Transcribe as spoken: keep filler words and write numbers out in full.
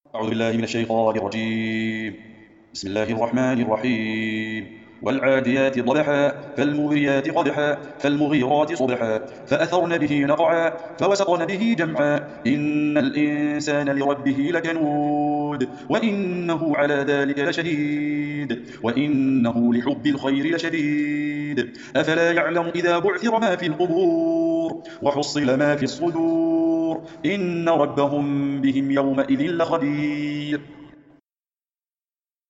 أعوذ بالله من الشيطان الرجيم. بسم الله الرحمن الرحيم. والعاديات ضبحا فالموريات قدحا فالمغيرات صبحا فأثرن به نقعا فوسطن به جمعا إن الإنسان لربه لكنود وإنه على ذلك لشهيد وإنه لحب الخير لشديد أفلا يعلم إذا بعثر ما في القبور وحصل ما في الصدور إن ربهم بهم يومئذ لخبير.